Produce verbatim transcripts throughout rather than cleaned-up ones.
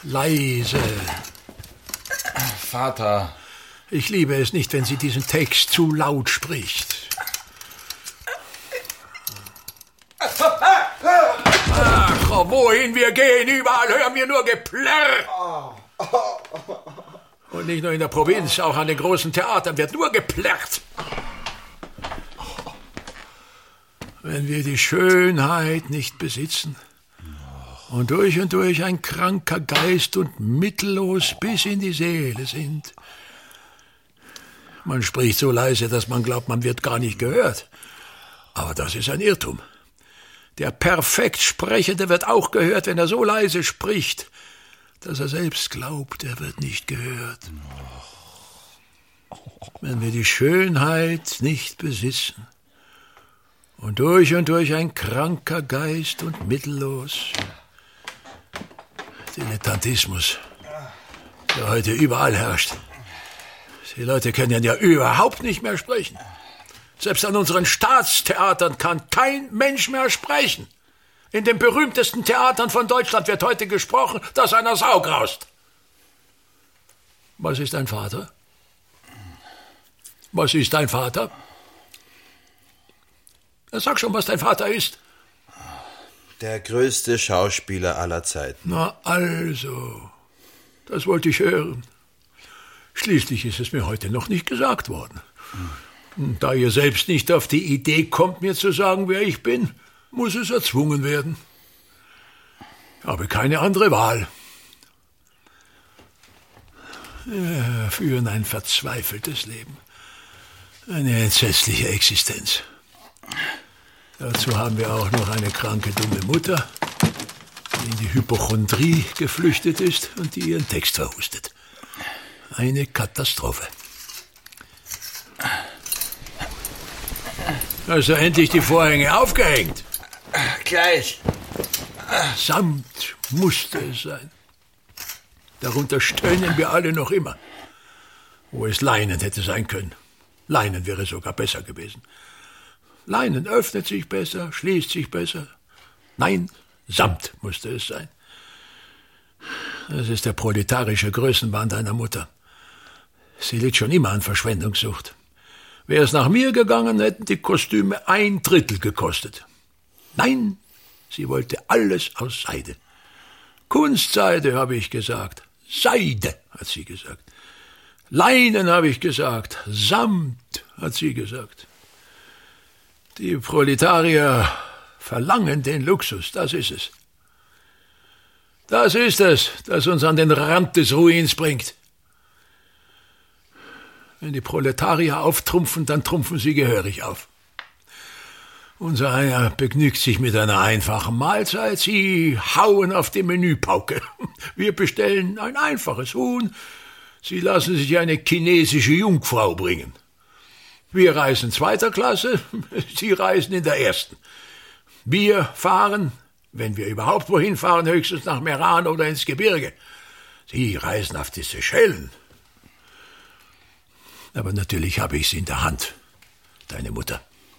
Leise. Vater. Ich liebe es nicht, wenn sie diesen Text zu laut spricht. Ach, wohin wir gehen, überall hören wir nur Geplärr. Und nicht nur in der Provinz, auch an den großen Theatern wird nur geplärrt. Wenn wir die Schönheit nicht besitzen und durch und durch ein kranker Geist und mittellos bis in die Seele sind. Man spricht so leise, dass man glaubt, man wird gar nicht gehört. Aber das ist ein Irrtum. Der perfekt Sprechende wird auch gehört, wenn er so leise spricht, dass er selbst glaubt, er wird nicht gehört. Wenn wir die Schönheit nicht besitzen und durch und durch ein kranker Geist und mittellos. Dilettantismus, der heute überall herrscht. Die Leute können ja überhaupt nicht mehr sprechen. Selbst an unseren Staatstheatern kann kein Mensch mehr sprechen. In den berühmtesten Theatern von Deutschland wird heute gesprochen, dass einer Sau graust. Was ist dein Vater? Was ist dein Vater? Sag schon, was dein Vater ist. Der größte Schauspieler aller Zeiten. Na also, das wollte ich hören. Schließlich ist es mir heute noch nicht gesagt worden. Und da ihr selbst nicht auf die Idee kommt, mir zu sagen, wer ich bin, muss es erzwungen werden. Ich habe keine andere Wahl. Wir führen ein verzweifeltes Leben. Eine entsetzliche Existenz. Dazu haben wir auch noch eine kranke, dumme Mutter, die in die Hypochondrie geflüchtet ist und die ihren Text verhustet. Eine Katastrophe. Hast du endlich die Vorhänge aufgehängt? Gleich. Samt musste es sein. Darunter stöhnen wir alle noch immer. Wo es Leinen hätte sein können. Leinen wäre sogar besser gewesen. Leinen öffnet sich besser, schließt sich besser. Nein, Samt musste es sein. Das ist der proletarische Größenwahn deiner Mutter. Sie litt schon immer an Verschwendungssucht. Wäre es nach mir gegangen, hätten die Kostüme ein Drittel gekostet. Nein, sie wollte alles aus Seide. Kunstseide, habe ich gesagt. Seide, hat sie gesagt. Leinen, habe ich gesagt. Samt, hat sie gesagt. Die Proletarier verlangen den Luxus, das ist es. Das ist es, das uns an den Rand des Ruins bringt. Wenn die Proletarier auftrumpfen, dann trumpfen sie gehörig auf. Unser einer begnügt sich mit einer einfachen Mahlzeit, sie hauen auf die Menüpauke. Wir bestellen ein einfaches Huhn, sie lassen sich eine chinesische Jungfrau bringen. Wir reisen zweiter Klasse, sie reisen in der ersten. Wir fahren, wenn wir überhaupt wohin fahren, höchstens nach Meran oder ins Gebirge. Sie reisen auf die Seychellen. Aber natürlich habe ich sie in der Hand, deine Mutter.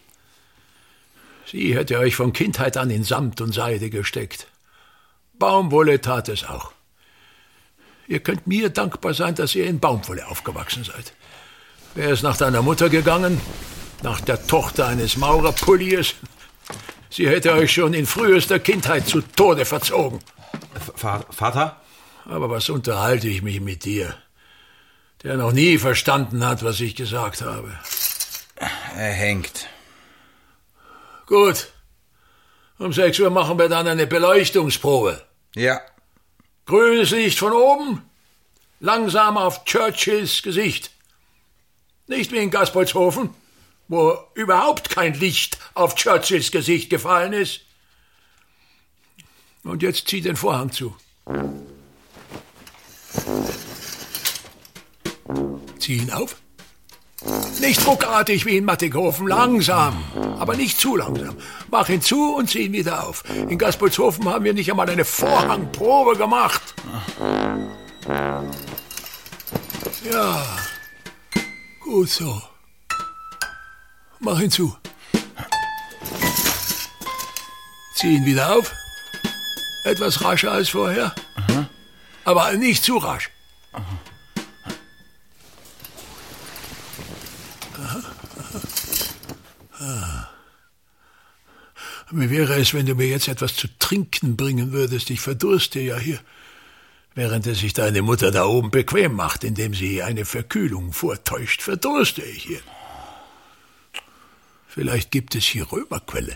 Sie hätte euch von Kindheit an in Samt und Seide gesteckt. Baumwolle tat es auch. Ihr könnt mir dankbar sein, dass ihr in Baumwolle aufgewachsen seid. Wäre es nach deiner Mutter gegangen, nach der Tochter eines Maurerpulliers, sie hätte euch schon in frühester Kindheit zu Tode verzogen. V- Vater? Aber was unterhalte ich mich mit dir, der noch nie verstanden hat, was ich gesagt habe? Er hängt. Gut. Um sechs Uhr machen wir dann eine Beleuchtungsprobe. Ja. Grünes Licht von oben, langsam auf Churchills Gesicht. Nicht wie in Gaspoldshofen, wo überhaupt kein Licht auf Churchills Gesicht gefallen ist. Und jetzt zieh den Vorhang zu. Zieh ihn auf. Nicht ruckartig wie in Mattighofen, langsam, aber nicht zu langsam. Mach ihn zu und zieh ihn wieder auf. In Gaspoldshofen haben wir nicht einmal eine Vorhangprobe gemacht. Ja, gut so. Mach ihn zu. Zieh ihn wieder auf. Etwas rascher als vorher. Aber nicht zu rasch. Wie wäre es, wenn du mir jetzt etwas zu trinken bringen würdest? Ich verdurste ja hier, während es sich deine Mutter da oben bequem macht, indem sie eine Verkühlung vortäuscht. Verdurste ich hier. Vielleicht gibt es hier Römerquelle.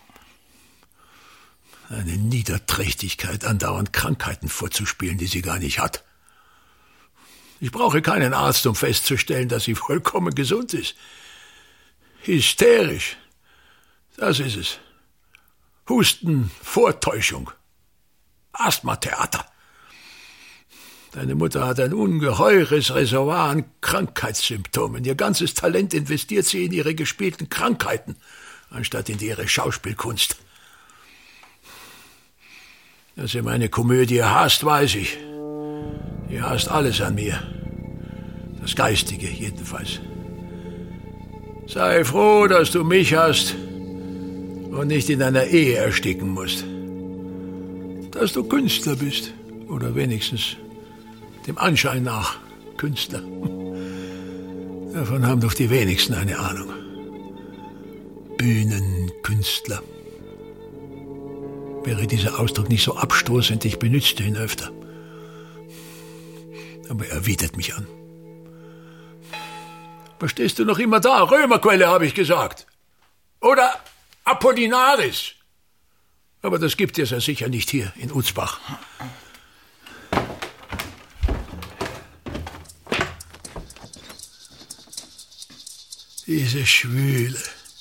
Eine Niederträchtigkeit, andauernd Krankheiten vorzuspielen, die sie gar nicht hat. Ich brauche keinen Arzt, um festzustellen, dass sie vollkommen gesund ist. Hysterisch. Das ist es. Husten, Vortäuschung. Asthmatheater. Deine Mutter hat ein ungeheures Reservoir an Krankheitssymptomen. Ihr ganzes Talent investiert sie in ihre gespielten Krankheiten, anstatt in ihre Schauspielkunst. Dass sie meine Komödie hasst, weiß ich. Sie hasst alles an mir. Das Geistige jedenfalls. Sei froh, dass du mich hast und nicht in einer Ehe ersticken musst. Dass du Künstler bist, oder wenigstens dem Anschein nach Künstler. Davon haben doch die wenigsten eine Ahnung. Bühnenkünstler. Wäre dieser Ausdruck nicht so abstoßend, ich benützte ihn öfter. Aber er widert mich an. Was stehst du noch immer da? Römerquelle, habe ich gesagt. Oder Apollinaris. Aber das gibt es ja sicher nicht hier in Utzbach. Diese Schwüle.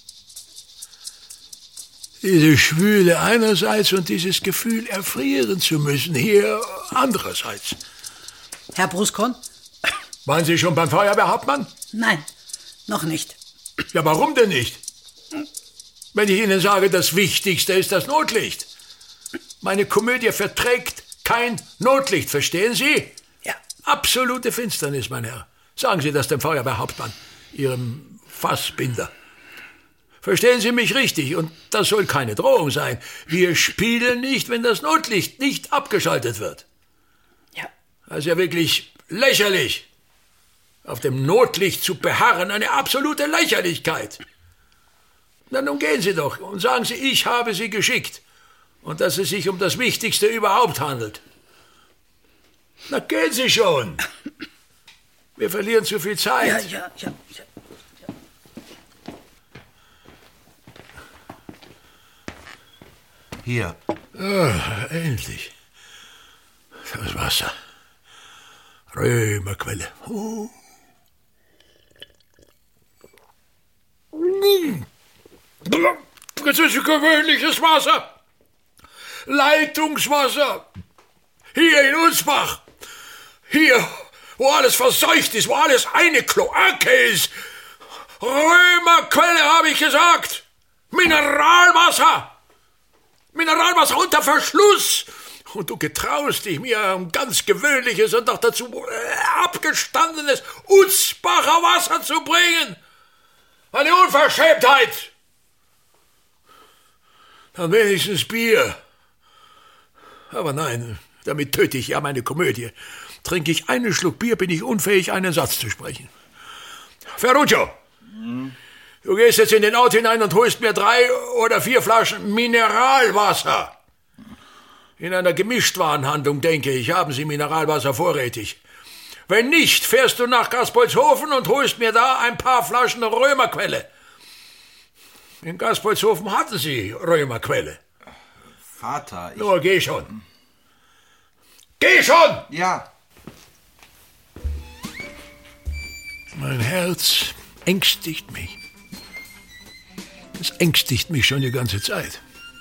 Diese Schwüle einerseits und dieses Gefühl, erfrieren zu müssen, hier andererseits. Herr Bruskorn? Waren Sie schon beim Feuerwehrhauptmann? Nein, noch nicht. Ja, warum denn nicht? Wenn ich Ihnen sage, das Wichtigste ist das Notlicht. Meine Komödie verträgt kein Notlicht, verstehen Sie? Ja. Absolute Finsternis, mein Herr. Sagen Sie das dem Feuerwehrhauptmann, Ihrem Fassbinder. Verstehen Sie mich richtig, und das soll keine Drohung sein. Wir spielen nicht, wenn das Notlicht nicht abgeschaltet wird. Ja. Das ist ja wirklich lächerlich. Auf dem Notlicht zu beharren, eine absolute Lächerlichkeit. Na, nun gehen Sie doch und sagen Sie, ich habe Sie geschickt und dass es sich um das Wichtigste überhaupt handelt. Na, gehen Sie schon. Wir verlieren zu viel Zeit. Ja, ja, ja. ja. Hier. Ah, endlich. Das Wasser. Römerquelle. Oh. Das ist gewöhnliches Wasser. Leitungswasser. Hier in Utzbach. Hier, wo alles verseucht ist, wo alles eine Kloake ist. Römerquelle, habe ich gesagt. Mineralwasser. Mineralwasser unter Verschluss. Und du getraust dich, mir ein ganz gewöhnliches und noch dazu abgestandenes Utzbacher Wasser zu bringen. Eine Unverschämtheit. Dann wenigstens Bier. Aber nein, damit töte ich ja meine Komödie. Trinke ich einen Schluck Bier, bin ich unfähig, einen Satz zu sprechen. Ferruccio, hm. Du gehst jetzt in den Ort hinein und holst mir drei oder vier Flaschen Mineralwasser. In einer Gemischtwarenhandlung, denke ich, haben sie Mineralwasser vorrätig. Wenn nicht, fährst du nach Gaspolzhofen und holst mir da ein paar Flaschen Römerquelle. In Gaspolzhofen hatten sie Römerquelle. Vater, ich... Nur, geh schon. Geh schon! Ja. Mein Herz ängstigt mich. Es ängstigt mich schon die ganze Zeit.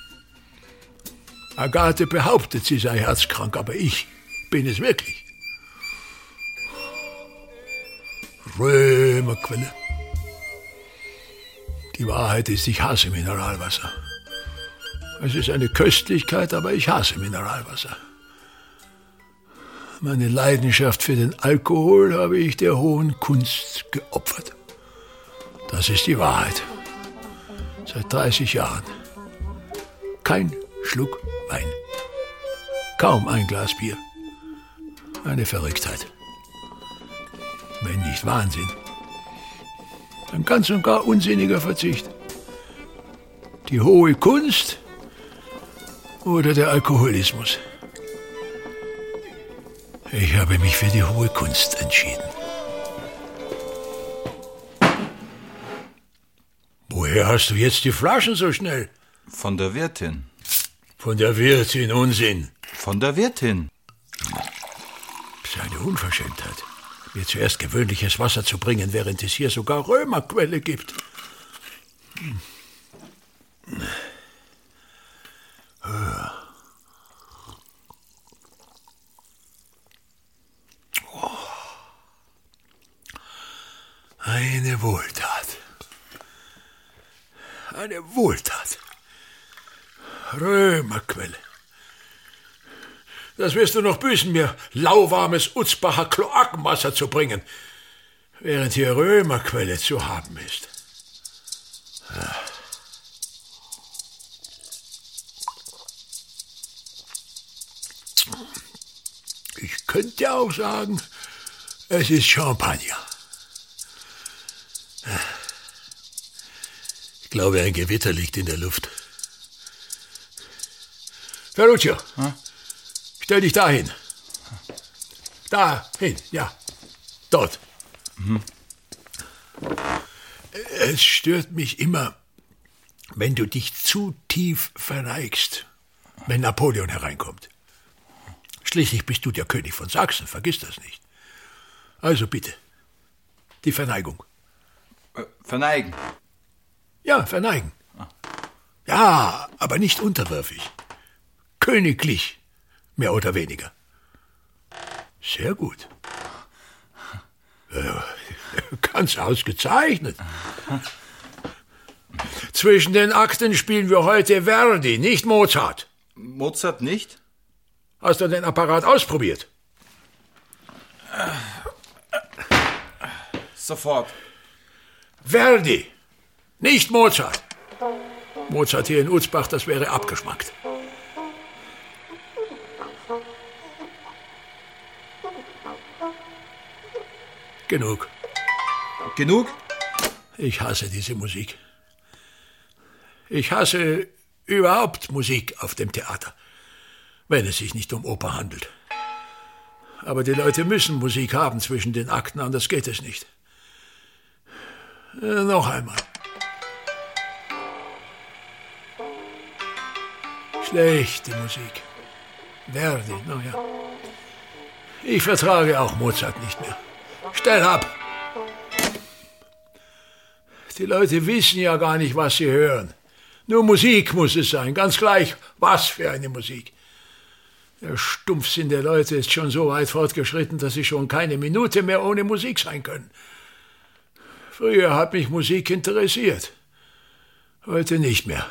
Agathe behauptet, sie sei herzkrank, aber ich bin es wirklich. Römerquelle. Die Wahrheit ist, ich hasse Mineralwasser. Es ist eine Köstlichkeit, aber ich hasse Mineralwasser. Meine Leidenschaft für den Alkohol habe ich der hohen Kunst geopfert. Das ist die Wahrheit. Seit dreißig Jahren. Kein Schluck Wein. Kaum ein Glas Bier. Eine Verrücktheit. Wenn nicht Wahnsinn. Ein ganz und gar unsinniger Verzicht. Die hohe Kunst oder der Alkoholismus? Ich habe mich für die hohe Kunst entschieden. Woher hast du jetzt die Flaschen so schnell? Von der Wirtin. Von der Wirtin, Unsinn. Von der Wirtin. Das ist eine Unverschämtheit, mir zuerst gewöhnliches Wasser zu bringen, während es hier sogar Römerquelle gibt. Hm. Oh. Eine Wohltat. Eine Wohltat. Römerquelle. Das wirst du noch büßen, mir lauwarmes Utzbacher Kloakenwasser zu bringen, während hier Römerquelle zu haben ist. Ja. Ich könnte auch sagen, es ist Champagner. Ich glaube, ein Gewitter liegt in der Luft. Ferruccio, hm? Stell dich dahin. Dahin, ja. Dort. Mhm. Es stört mich immer, wenn du dich zu tief verneigst, wenn Napoleon hereinkommt. Schließlich bist du der König von Sachsen, vergiss das nicht. Also bitte, die Verneigung. Äh, verneigen? Ja, verneigen. Ah. Ja, aber nicht unterwürfig. Königlich, mehr oder weniger. Sehr gut. Ja, ganz ausgezeichnet. Zwischen den Akten spielen wir heute Verdi, nicht Mozart. Mozart nicht? Hast du den Apparat ausprobiert? Sofort. Verdi, nicht Mozart. Mozart hier in Utzbach, das wäre abgeschmackt. Genug. Genug? Ich hasse diese Musik. Ich hasse überhaupt Musik auf dem Theater, wenn es sich nicht um Oper handelt. Aber die Leute müssen Musik haben zwischen den Akten, anders geht es nicht. Äh, noch einmal. Schlechte Musik. Verdi, na ja. Ich vertrage auch Mozart nicht mehr. Stell ab! Die Leute wissen ja gar nicht, was sie hören. Nur Musik muss es sein, ganz gleich, was für eine Musik. Der Stumpfsinn der Leute ist schon so weit fortgeschritten, dass sie schon keine Minute mehr ohne Musik sein können. Früher hat mich Musik interessiert, heute nicht mehr.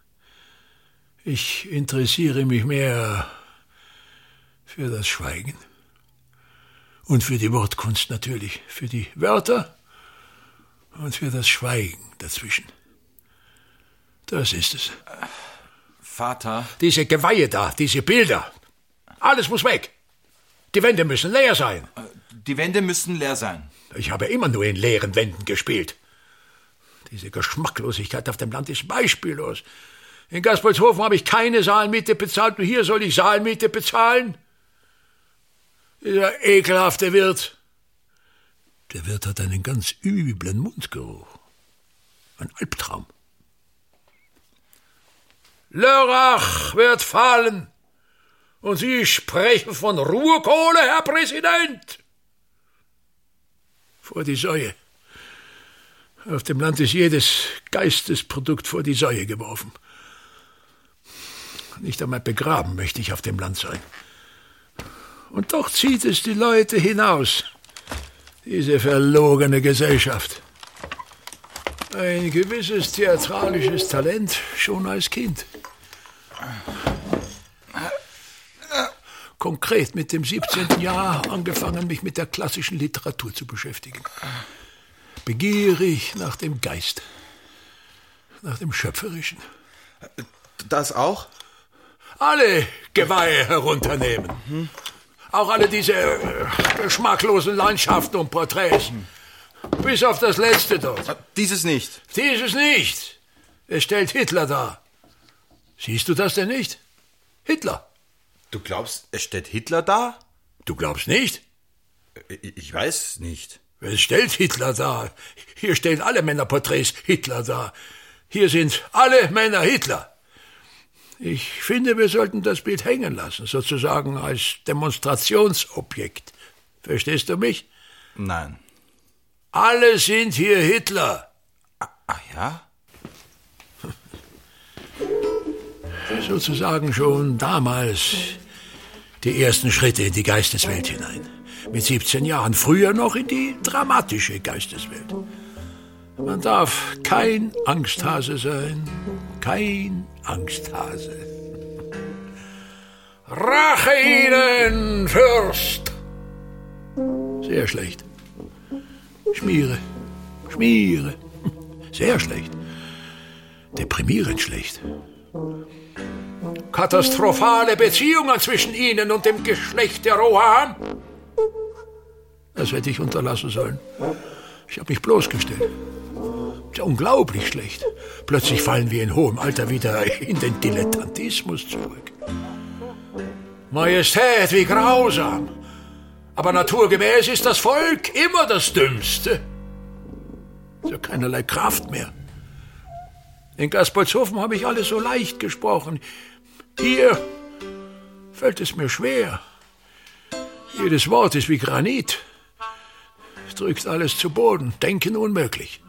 Ich interessiere mich mehr für das Schweigen. Und für die Wortkunst natürlich, für die Wörter und für das Schweigen dazwischen. Das ist es. Vater? Diese Geweihe da, diese Bilder, alles muss weg. Die Wände müssen leer sein. Die Wände müssen leer sein. Ich habe immer nur in leeren Wänden gespielt. Diese Geschmacklosigkeit auf dem Land ist beispiellos. In Gaspolshofen habe ich keine Saalmiete bezahlt, und hier soll ich Saalmiete bezahlen? Dieser ekelhafte Wirt. Der Wirt hat einen ganz üblen Mundgeruch. Ein Albtraum. Lörrach wird fallen. Und Sie sprechen von Ruhrkohle, Herr Präsident. Vor die Säue. Auf dem Land ist jedes Geistesprodukt vor die Säue geworfen. Nicht einmal begraben möchte ich auf dem Land sein. Und doch zieht es die Leute hinaus, diese verlogene Gesellschaft. Ein gewisses theatralisches Talent schon als Kind. Konkret mit dem siebzehnten Jahr angefangen, mich mit der klassischen Literatur zu beschäftigen. Begierig nach dem Geist, nach dem Schöpferischen. Das auch? Alle Geweihe herunternehmen. Mhm. Auch alle diese äh, geschmacklosen Landschaften und Porträts. Bis auf das letzte dort. Dieses nicht. Dieses nicht. Es stellt Hitler dar. Siehst du das denn nicht? Hitler. Du glaubst, es steht Hitler da? Du glaubst nicht? Ich weiß nicht. Es stellt Hitler dar. Hier stellen alle Männerporträts Hitler dar. Hier sind alle Männer Hitler. Ich finde, wir sollten das Bild hängen lassen, sozusagen als Demonstrationsobjekt. Verstehst du mich? Nein. Alle sind hier Hitler. Ah ja? Sozusagen schon damals die ersten Schritte in die Geisteswelt hinein. Mit siebzehn Jahren, früher noch in die dramatische Geisteswelt. Man darf kein Angsthase sein, kein Angsthase. Rache ihnen, Fürst! Sehr schlecht. Schmiere, Schmiere. Sehr schlecht. Deprimierend schlecht. Katastrophale Beziehungen zwischen ihnen und dem Geschlecht der Rohan. Das hätte ich unterlassen sollen. Ich habe mich bloßgestellt. Ja, unglaublich schlecht. Plötzlich fallen wir in hohem Alter wieder in den Dilettantismus zurück. Majestät, wie grausam. Aber naturgemäß ist das Volk immer das Dümmste. So keinerlei Kraft mehr. In Gaspolzhofen habe ich alles so leicht gesprochen. Hier fällt es mir schwer. Jedes Wort ist wie Granit. Es drückt alles zu Boden. Denken unmöglich.